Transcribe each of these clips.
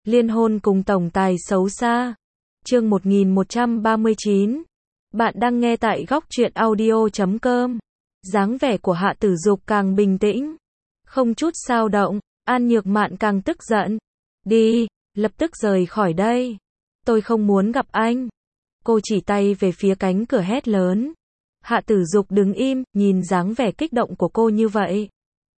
Liên hôn cùng tổng tài xấu xa. Chương 1139. Bạn đang nghe tại góc truyện audio.com. Dáng vẻ của Hạ Tử Dục càng bình tĩnh, không chút xao động. An Nhược Mạn càng tức giận. Đi, lập tức rời khỏi đây. Tôi không muốn gặp anh. Cô chỉ tay về phía cánh cửa hét lớn. Hạ Tử Dục đứng im, nhìn dáng vẻ kích động của cô như vậy.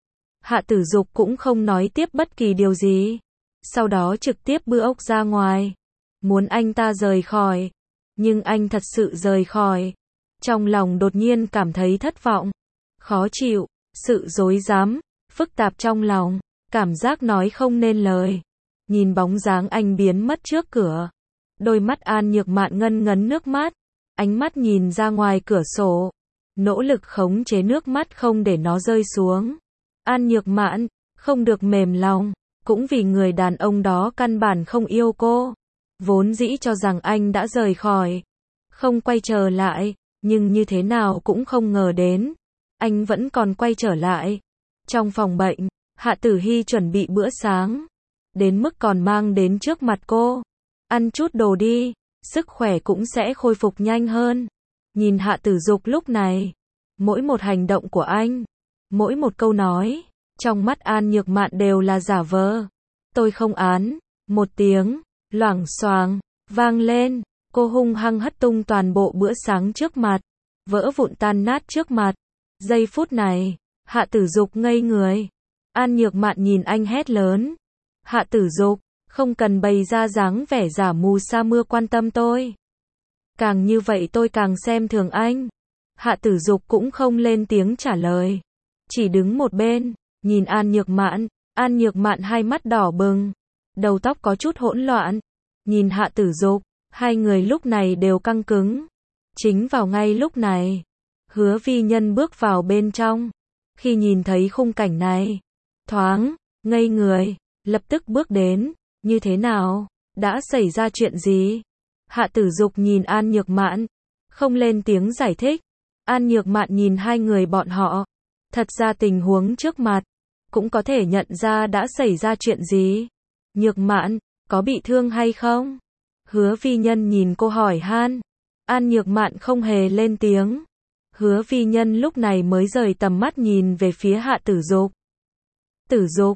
Hạ Tử Dục cũng không nói tiếp bất kỳ điều gì. Sau đó trực tiếp bước ra ngoài. Muốn anh ta rời khỏi. Nhưng anh thật sự rời khỏi. Trong lòng đột nhiên cảm thấy thất vọng, khó chịu, sự rối rắm, phức tạp trong lòng, cảm giác nói không nên lời. Nhìn bóng dáng anh biến mất trước cửa. Đôi mắt An Nhược Mạn ngân ngấn nước mắt. Ánh mắt nhìn ra ngoài cửa sổ. Nỗ lực khống chế nước mắt không để nó rơi xuống. An Nhược Mạn, không được mềm lòng. Cũng vì người đàn ông đó căn bản không yêu cô. Vốn dĩ cho rằng anh đã rời khỏi, không quay trở lại. Nhưng như thế nào cũng không ngờ đến, anh vẫn còn quay trở lại. Trong phòng bệnh, Hạ Tử Hy chuẩn bị bữa sáng. Đến mức còn mang đến trước mặt cô. Ăn chút đồ đi, sức khỏe cũng sẽ khôi phục nhanh hơn. Nhìn Hạ Tử Dục lúc này, mỗi một hành động của anh, mỗi một câu nói, trong mắt An Nhược Mạn đều là giả vờ. Tôi không án, một tiếng, loảng xoảng, vang lên. Cô hung hăng hất tung toàn bộ bữa sáng trước mặt, vỡ vụn tan nát trước mặt. Giây phút này, Hạ Tử Dục ngây người. An Nhược Mạn nhìn anh hét lớn. Hạ Tử Dục, không cần bày ra dáng vẻ giả mù sa mưa quan tâm tôi. Càng như vậy tôi càng xem thường anh. Hạ Tử Dục cũng không lên tiếng trả lời. Chỉ đứng một bên, nhìn An Nhược Mạn. An Nhược Mạn hai mắt đỏ bừng, đầu tóc có chút hỗn loạn. Nhìn Hạ Tử Dục, hai người lúc này đều căng cứng. Chính vào ngay lúc này, Hứa Vi Nhân bước vào bên trong. Khi nhìn thấy khung cảnh này, thoáng ngây người, lập tức bước đến. Như thế nào? Đã xảy ra chuyện gì? Hạ Tử Dục nhìn An Nhược Mạn, không lên tiếng giải thích. An Nhược Mạn nhìn hai người bọn họ. Thật ra tình huống trước mặt, cũng có thể nhận ra đã xảy ra chuyện gì. Nhược Mạn, có bị thương hay không? Hứa Vi Nhân nhìn cô hỏi han. An Nhược Mạn không hề lên tiếng. Hứa Vi Nhân lúc này mới rời tầm mắt nhìn về phía Hạ Tử Dục. Tử Dục,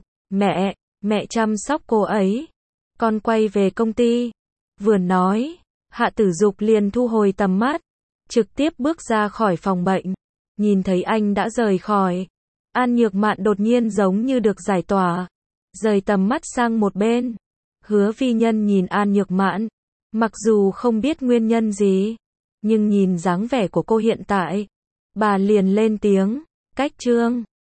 mẹ chăm sóc cô ấy. Con quay về công ty. Vừa nói, Hạ Tử Dục liền thu hồi tầm mắt, trực tiếp bước ra khỏi phòng bệnh. Nhìn thấy anh đã rời khỏi, An Nhược Mạn đột nhiên giống như được giải tỏa, rời tầm mắt sang một bên. Hứa Vi Nhân nhìn An Nhược Mạn, mặc dù không biết nguyên nhân gì, nhưng nhìn dáng vẻ của cô hiện tại, bà liền lên tiếng, cách trương.